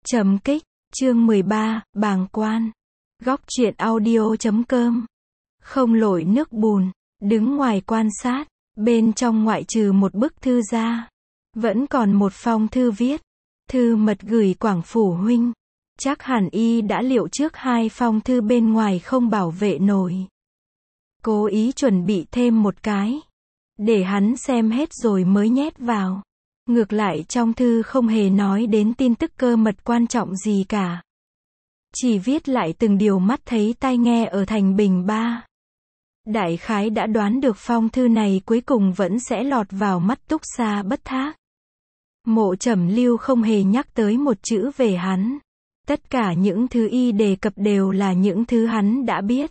Trầm kích, chương 13, bàng quan. Góc truyện audio.com. Không lội nước bùn, đứng ngoài quan sát, bên trong ngoại trừ một bức thư ra, vẫn còn một phong thư viết, thư mật gửi Quảng Phủ huynh. Chắc hẳn y đã liệu trước hai phong thư bên ngoài không bảo vệ nổi. Cố ý chuẩn bị thêm một cái, để hắn xem hết rồi mới nhét vào. Ngược lại trong thư không hề nói đến tin tức cơ mật quan trọng gì cả. Chỉ viết lại từng điều mắt thấy tai nghe ở thành Bình Ba. Đại khái đã đoán được phong thư này cuối cùng vẫn sẽ lọt vào mắt Túc Sa Bất Thác. Mộ Trầm Lưu không hề nhắc tới một chữ về hắn. Tất cả những thứ y đề cập đều là những thứ hắn đã biết.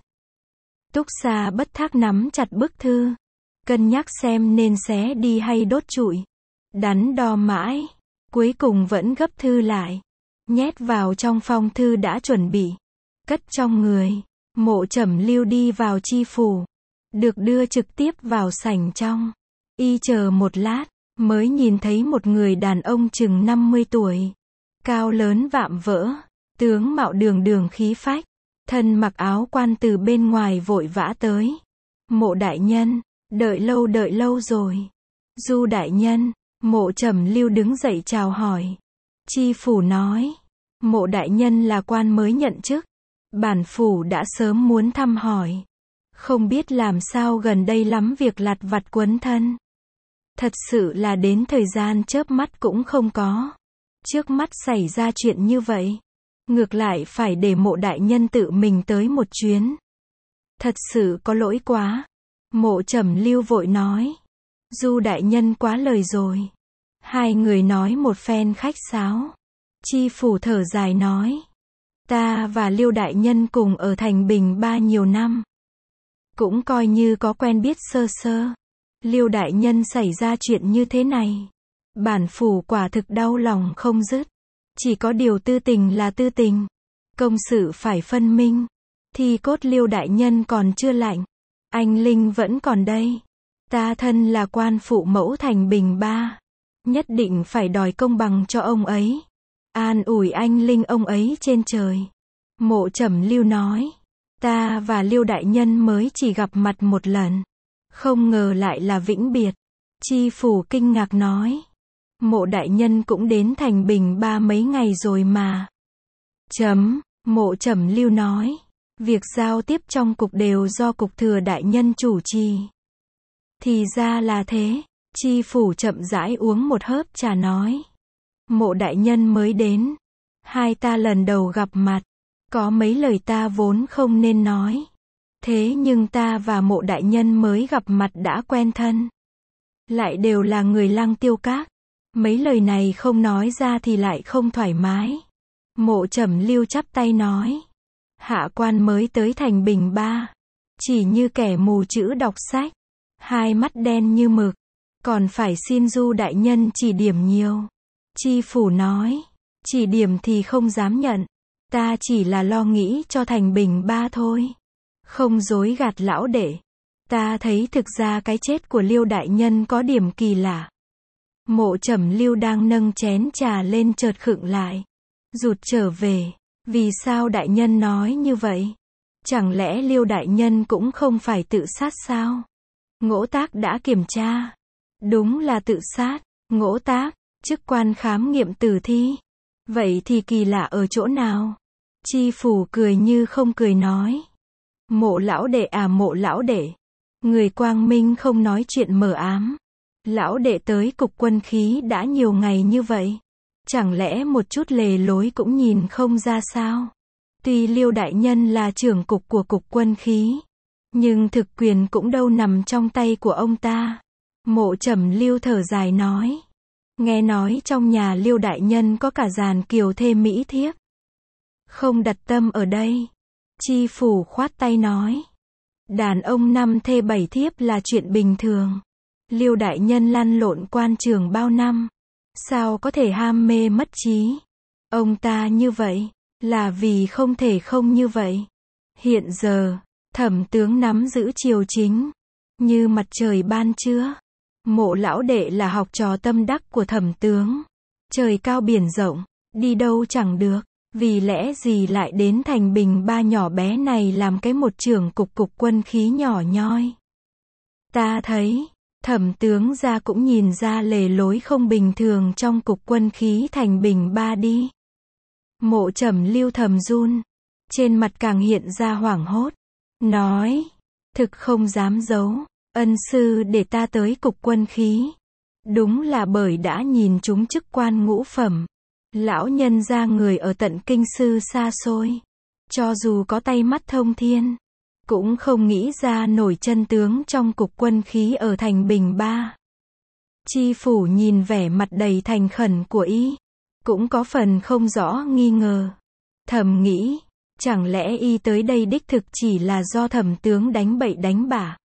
Túc Sa Bất Thác nắm chặt bức thư, cân nhắc xem nên xé đi hay đốt trụi. Đắn đo mãi, cuối cùng vẫn gấp thư lại, nhét vào trong phong thư đã chuẩn bị, cất trong người. Mộ Trầm Lưu đi vào chi phủ, được đưa trực tiếp vào sảnh trong. Y chờ một lát, mới nhìn thấy một người đàn ông chừng 50 tuổi, cao lớn vạm vỡ, tướng mạo đường đường khí phách, thân mặc áo quan từ bên ngoài vội vã tới. Mộ đại nhân, đợi lâu rồi. Du đại nhân. Mộ Trầm Lưu đứng dậy chào hỏi. Chi phủ nói, mộ đại nhân là quan mới nhận chức, bản phủ đã sớm muốn thăm hỏi. Không biết làm sao gần đây lắm việc lặt vặt quấn thân. Thật sự là đến thời gian chớp mắt cũng không có. Trước mắt xảy ra chuyện như vậy, ngược lại phải để mộ đại nhân tự mình tới một chuyến. Thật sự có lỗi quá. Mộ Trầm Lưu vội nói. Du đại nhân quá lời rồi. Hai người nói một phen khách sáo. Chi phủ thở dài nói. Ta và Liêu đại nhân cùng ở thành Bình Ba nhiều năm. Cũng coi như có quen biết sơ sơ. Liêu đại nhân xảy ra chuyện như thế này, bản phủ quả thực đau lòng không dứt. Chỉ có điều tư tình là tư tình, công sự phải phân minh. Thì cốt Liêu đại nhân còn chưa lạnh, anh linh vẫn còn đây. Ta thân là quan phụ mẫu thành Bình Ba, nhất định phải đòi công bằng cho ông ấy, an ủi anh linh ông ấy trên trời. Mộ Trầm Lưu nói. Ta và Liêu đại nhân mới chỉ gặp mặt một lần, không ngờ lại là vĩnh biệt. Chi phủ kinh ngạc nói. Mộ đại nhân cũng đến thành Bình Ba mấy ngày rồi mà. Mộ Trầm Lưu nói. Việc giao tiếp trong cục đều do cục thừa đại nhân chủ trì. Thì ra là thế. Chi phủ chậm rãi uống một hớp trà nói. Mộ đại nhân mới đến, hai ta lần đầu gặp mặt, có mấy lời ta vốn không nên nói. Thế nhưng ta và mộ đại nhân mới gặp mặt đã quen thân, lại đều là người Lăng Tiêu Các. Mấy lời này không nói ra thì lại không thoải mái. Mộ Trầm Lưu chắp tay nói. Hạ quan mới tới thành Bình Ba, chỉ như kẻ mù chữ đọc sách, hai mắt đen như mực, còn phải xin Du đại nhân chỉ điểm nhiều. Chi phủ nói. Chỉ điểm thì không dám nhận, ta chỉ là lo nghĩ cho thành Bình Ba thôi, không dối gạt lão đệ. Ta thấy thực ra cái chết của Liêu đại nhân có điểm kỳ lạ. Mộ Trầm Lưu đang nâng chén trà lên chợt khựng lại, rụt trở về. Vì sao đại nhân nói như vậy? Chẳng lẽ Liêu đại nhân cũng không phải tự sát sao? Ngỗ Tác đã kiểm tra, đúng là tự sát. Ngỗ Tác, chức quan khám nghiệm tử thi. Vậy thì kỳ lạ ở chỗ nào? Chi phủ cười như không cười nói. Mộ lão đệ à, mộ lão đệ, người quang minh không nói chuyện mờ ám. Lão đệ tới cục quân khí đã nhiều ngày như vậy, chẳng lẽ một chút lề lối cũng nhìn không ra sao? Tuy Liêu đại nhân là trưởng cục của cục quân khí, nhưng thực quyền cũng đâu nằm trong tay của ông ta. Mộ Trầm Lưu thở dài nói. Nghe nói trong nhà Liêu đại nhân có cả dàn kiều thê mỹ thiếp. Không đặt tâm ở đây. Chi phủ khoát tay nói. Đàn ông 5 thê 7 thiếp là chuyện bình thường. Liêu đại nhân lăn lộn quan trường bao năm, sao có thể ham mê mất trí? Ông ta như vậy, là vì không thể không như vậy. Hiện giờ, Thẩm tướng nắm giữ triều chính, như mặt trời ban trưa. Mộ lão đệ là học trò tâm đắc của Thẩm tướng. Trời cao biển rộng, đi đâu chẳng được, vì lẽ gì lại đến thành Bình Ba nhỏ bé này làm cái một trưởng cục quân khí nhỏ nhoi. Ta thấy, Thẩm tướng gia cũng nhìn ra lề lối không bình thường trong cục quân khí thành Bình Ba đi. Mộ Trầm Lưu thầm run, trên mặt càng hiện ra hoảng hốt, nói, thực không dám giấu, ân sư để ta tới cục quân khí. Đúng là bởi đã nhìn chúng chức quan ngũ phẩm. Lão nhân gia người ở tận kinh sư xa xôi. Cho dù có tay mắt thông thiên, cũng không nghĩ ra nổi chân tướng trong cục quân khí ở thành Bình Ba. Chi phủ nhìn vẻ mặt đầy thành khẩn của y, cũng có phần không rõ nghi ngờ. Thầm nghĩ, chẳng lẽ y tới đây đích thực chỉ là do Thẩm tướng đánh bậy đánh bạ.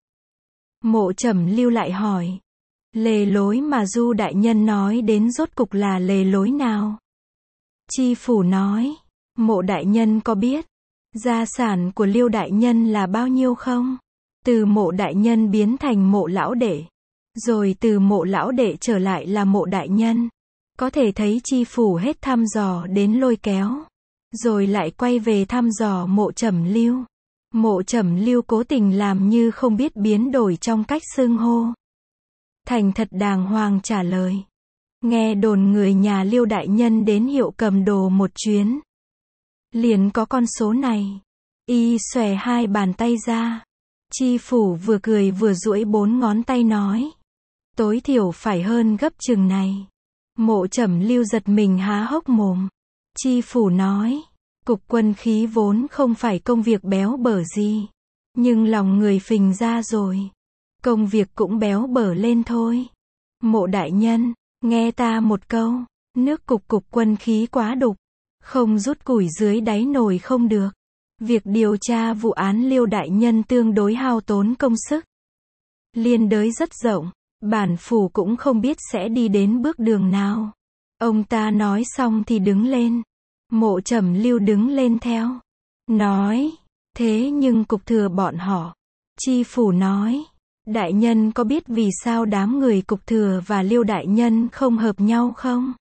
Mộ Trầm Lưu lại hỏi, lề lối mà Du đại nhân nói đến rốt cục là lề lối nào? Chi phủ nói, Mộ đại nhân có biết gia sản của Liêu đại nhân là bao nhiêu không? Từ Mộ đại nhân biến thành Mộ lão đệ, rồi từ Mộ lão đệ trở lại là Mộ đại nhân. Có thể thấy chi phủ hết thăm dò đến lôi kéo, rồi lại quay về thăm dò Mộ Trầm Lưu. Mộ Trầm Lưu cố tình làm như không biết biến đổi trong cách xưng hô. Thành thật đàng hoàng trả lời, nghe đồn người nhà Liêu đại nhân đến hiệu cầm đồ một chuyến, liền có con số này. Y xòe hai bàn tay ra. Chi phủ vừa cười vừa duỗi 4 ngón tay nói, tối thiểu phải hơn gấp chừng này. Mộ Trầm Lưu giật mình há hốc mồm. Chi phủ nói, cục quân khí vốn không phải công việc béo bở gì, nhưng lòng người phình ra rồi, công việc cũng béo bở lên thôi. Mộ đại nhân, nghe ta một câu, nước cục quân khí quá đục, không rút củi dưới đáy nồi không được. Việc điều tra vụ án Liêu đại nhân tương đối hao tốn công sức, liên đới rất rộng, bản phủ cũng không biết sẽ đi đến bước đường nào. Ông ta nói xong thì đứng lên. Mộ Trầm Lưu đứng lên theo, nói, thế nhưng cục thừa bọn họ. Chi phủ nói, đại nhân có biết vì sao đám người cục thừa và Liêu đại nhân không hợp nhau không?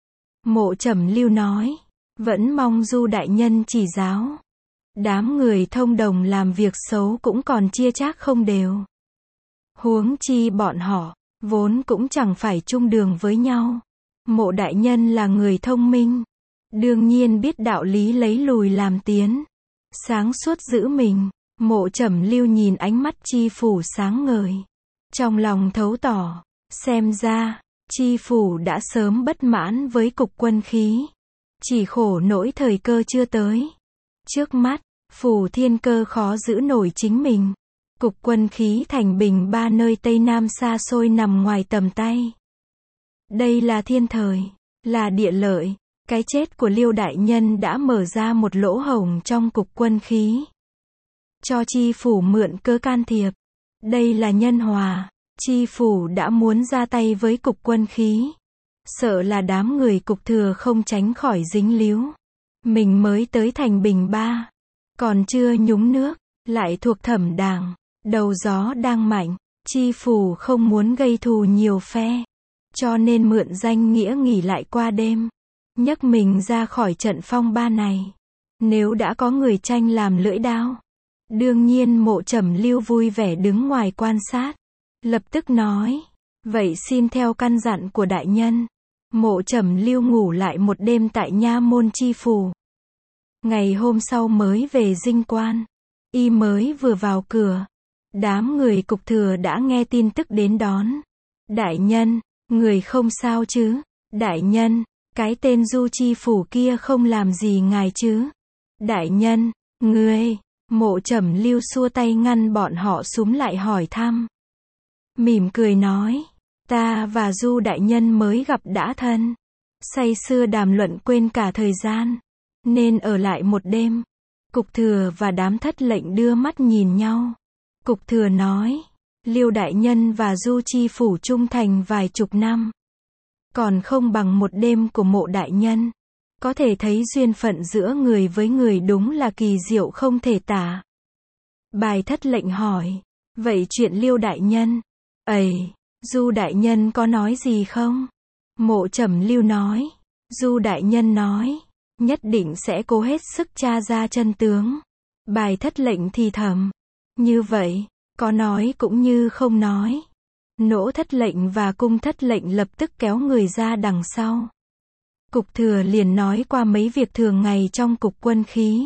Mộ Trầm Lưu nói, vẫn mong Du đại nhân chỉ giáo. Đám người thông đồng làm việc xấu cũng còn chia chác không đều. Huống chi bọn họ, vốn cũng chẳng phải chung đường với nhau. Mộ đại nhân là người thông minh, đương nhiên biết đạo lý lấy lùi làm tiến, sáng suốt giữ mình. Mộ Trầm Lưu nhìn ánh mắt chi phủ sáng ngời, trong lòng thấu tỏ, xem ra, chi phủ đã sớm bất mãn với cục quân khí, chỉ khổ nỗi thời cơ chưa tới. Trước mắt, phủ Thiên Cơ khó giữ nổi chính mình. Cục quân khí thành Bình Ba nơi Tây Nam xa xôi nằm ngoài tầm tay. Đây là thiên thời, là địa lợi. Cái chết của Liêu đại nhân đã mở ra một lỗ hổng trong cục quân khí, cho chi phủ mượn cơ can thiệp. Đây là nhân hòa. Chi phủ đã muốn ra tay với cục quân khí, sợ là đám người cục thừa không tránh khỏi dính líu. Mình mới tới thành Bình Ba, còn chưa nhúng nước, lại thuộc Thẩm đảng, đầu gió đang mạnh. Chi phủ không muốn gây thù nhiều phe, cho nên mượn danh nghĩa nghỉ lại qua đêm, nhấc mình ra khỏi trận phong ba này. Nếu đã có người tranh làm lưỡi đao, đương nhiên Mộ Trầm Lưu vui vẻ đứng ngoài quan sát. Lập tức nói, vậy xin theo căn dặn của đại nhân. Mộ Trầm Lưu ngủ lại một đêm tại nha môn chi phủ. Ngày hôm sau mới về dinh quan. Y mới vừa vào cửa, đám người cục thừa đã nghe tin tức đến đón. Đại nhân, người không sao chứ? Đại nhân, cái tên Du chi phủ kia không làm gì ngài chứ? Đại nhân, ngươi. Mộ Trầm Lưu xua tay ngăn bọn họ xúm lại hỏi thăm. Mỉm cười nói, ta và Du đại nhân mới gặp đã thân, say sưa đàm luận quên cả thời gian, nên ở lại một đêm. Cục thừa và đám thất lệnh đưa mắt nhìn nhau. Cục thừa nói, Liêu đại nhân và Du chi phủ trung thành vài chục năm, còn không bằng một đêm của Mộ đại nhân. Có thể thấy duyên phận giữa người với người đúng là kỳ diệu không thể tả. Bài thất lệnh hỏi, vậy chuyện Liêu đại nhân, Du đại nhân có nói gì không? Mộ Trầm Lưu nói, Du đại nhân nói, nhất định sẽ cố hết sức tra ra chân tướng. Bài thất lệnh thì thầm, như vậy, có nói cũng như không nói. Nỗ thất lệnh và cung thất lệnh lập tức kéo người ra đằng sau. Cục thừa liền nói qua mấy việc thường ngày trong cục quân khí.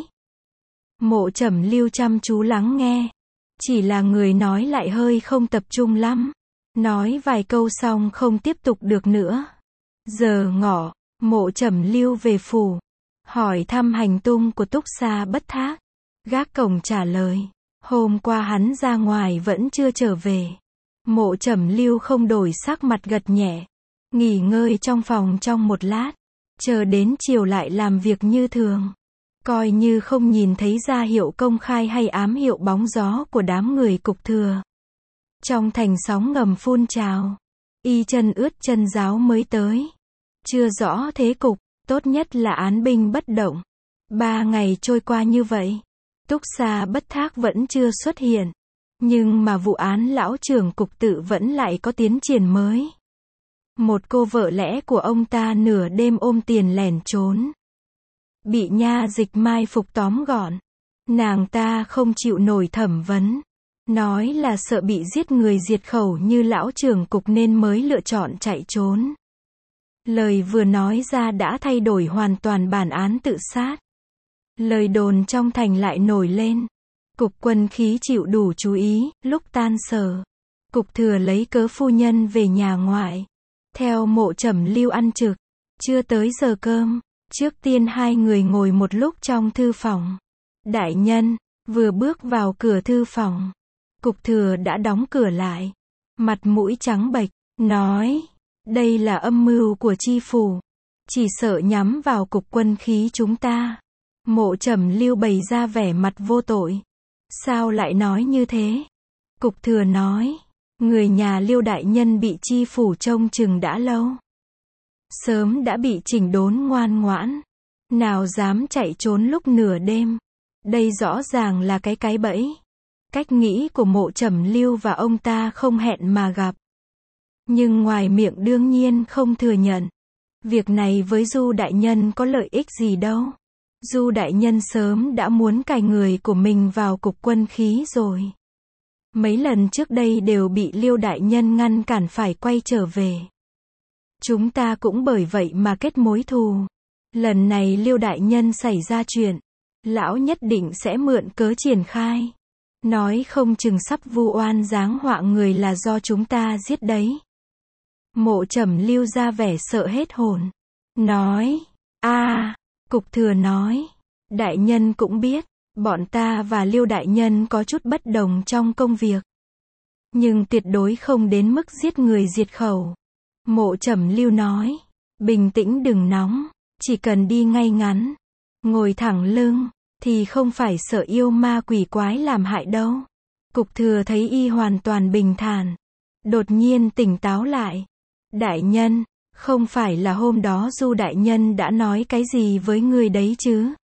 Mộ Trầm Lưu chăm chú lắng nghe. Chỉ là người nói lại hơi không tập trung lắm. Nói vài câu xong không tiếp tục được nữa. Giờ ngọ, Mộ Trầm Lưu về phủ. Hỏi thăm hành tung của Túc Sa Bất Thác. Gác cổng trả lời. Hôm qua hắn ra ngoài vẫn chưa trở về. Mộ Trầm Lưu không đổi sắc mặt gật nhẹ. Nghỉ ngơi trong phòng trong một lát. Chờ đến chiều lại làm việc như thường. Coi như không nhìn thấy ra hiệu công khai hay ám hiệu bóng gió của đám người cục thừa. Trong thành sóng ngầm phun trào. Y chân ướt chân ráo mới tới. Chưa rõ thế cục, tốt nhất là án binh bất động. 3 ngày trôi qua như vậy. Túc Sa Bất Thác vẫn chưa xuất hiện. Nhưng mà vụ án lão trưởng cục tự vẫn lại có tiến triển mới. Một cô vợ lẽ của ông ta nửa đêm ôm tiền lẻn trốn. Bị nha dịch mai phục tóm gọn. Nàng ta không chịu nổi thẩm vấn. Nói là sợ bị giết người diệt khẩu như lão trưởng cục nên mới lựa chọn chạy trốn. Lời vừa nói ra đã thay đổi hoàn toàn bản án tự sát. Lời đồn trong thành lại nổi lên. Cục quân khí chịu đủ chú ý, lúc tan sở. Cục thừa lấy cớ phu nhân về nhà ngoại. Theo Mộ Trầm Lưu ăn trực. Chưa tới giờ cơm. Trước tiên hai người ngồi một lúc trong thư phòng. Đại nhân, vừa bước vào cửa thư phòng. Cục thừa đã đóng cửa lại. Mặt mũi trắng bệch, nói. Đây là âm mưu của chi phủ. Chỉ sợ nhắm vào cục quân khí chúng ta. Mộ Trầm Lưu bày ra vẻ mặt vô tội. Sao lại nói như thế? Cục thừa nói. Người nhà Liêu đại nhân bị chi phủ trông chừng đã lâu. Sớm đã bị chỉnh đốn ngoan ngoãn. Nào dám chạy trốn lúc nửa đêm. Đây rõ ràng là cái bẫy. Cách nghĩ của Mộ Trầm Lưu và ông ta không hẹn mà gặp. Nhưng ngoài miệng đương nhiên không thừa nhận. Việc này với Du đại nhân có lợi ích gì đâu. Du đại nhân sớm đã muốn cài người của mình vào cục quân khí rồi. Mấy lần trước đây đều bị Liêu đại nhân ngăn cản phải quay trở về. Chúng ta cũng bởi vậy mà kết mối thù. Lần này Liêu đại nhân xảy ra chuyện, lão nhất định sẽ mượn cớ triển khai. Nói không chừng sắp vu oan giáng họa người là do chúng ta giết đấy. Mộ Trầm Lưu ra vẻ sợ hết hồn. Nói, Cục thừa nói, đại nhân cũng biết, bọn ta và Liêu đại nhân có chút bất đồng trong công việc. Nhưng tuyệt đối không đến mức giết người diệt khẩu. Mộ Trầm Lưu nói, bình tĩnh đừng nóng, chỉ cần đi ngay ngắn, ngồi thẳng lưng, thì không phải sợ yêu ma quỷ quái làm hại đâu. Cục thừa thấy y hoàn toàn bình thản. Đột nhiên tỉnh táo lại. Đại nhân, không phải là hôm đó Du đại nhân đã nói cái gì với người đấy chứ?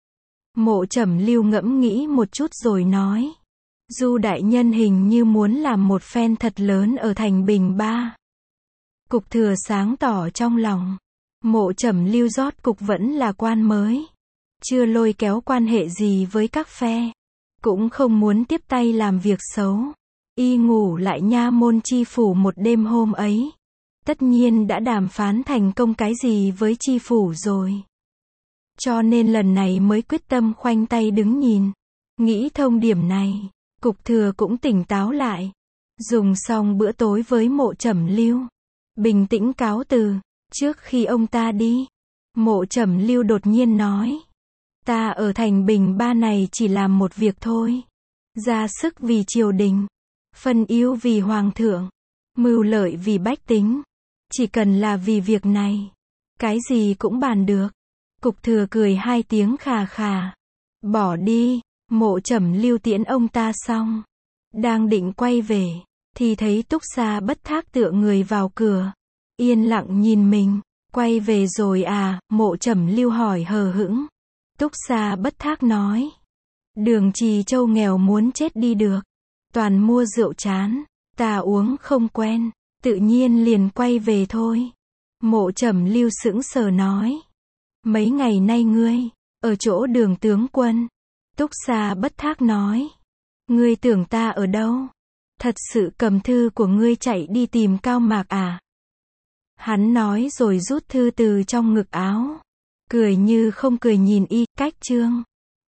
Mộ Trầm Lưu ngẫm nghĩ một chút rồi nói. Du đại nhân hình như muốn làm một phen thật lớn ở thành Bình Ba. Cục thừa sáng tỏ trong lòng. Mộ Trầm Lưu rót cục vẫn là quan mới. Chưa lôi kéo quan hệ gì với các phe. Cũng không muốn tiếp tay làm việc xấu. Y ngủ lại nha môn chi phủ một đêm hôm ấy. Tất nhiên đã đàm phán thành công cái gì với chi phủ rồi. Cho nên lần này mới quyết tâm khoanh tay đứng nhìn. Nghĩ thông điểm này, cục thừa cũng tỉnh táo lại. Dùng xong bữa tối với Mộ Trầm Lưu. Bình tĩnh cáo từ. Trước khi ông ta đi, Mộ Trầm Lưu đột nhiên nói. Ta ở thành Bình Ba này chỉ làm một việc thôi. Ra sức vì triều đình. Phân ưu vì hoàng thượng. Mưu lợi vì bách tính. Chỉ cần là vì việc này. Cái gì cũng bàn được. Cục thừa cười hai tiếng khà khà. Bỏ đi. Mộ Trầm Lưu tiễn ông ta xong. Đang định quay về. Thì thấy Túc Sa Bất Thác tựa người vào cửa. Yên lặng nhìn mình. Quay về rồi à? Mộ Trầm Lưu hỏi hờ hững. Túc Sa Bất Thác nói. Đường Trì Châu nghèo muốn chết đi được. Toàn mua rượu chán. Ta uống không quen. Tự nhiên liền quay về thôi. Mộ Trầm Lưu sững sờ nói. Mấy ngày nay ngươi, ở chỗ Đường tướng quân. Túc Sa bất thác nói. Ngươi tưởng ta ở đâu? Thật sự cầm thư của ngươi chạy đi tìm Cao Mạc à? Hắn nói rồi rút thư từ trong ngực áo. Cười như không cười nhìn y, cách chương.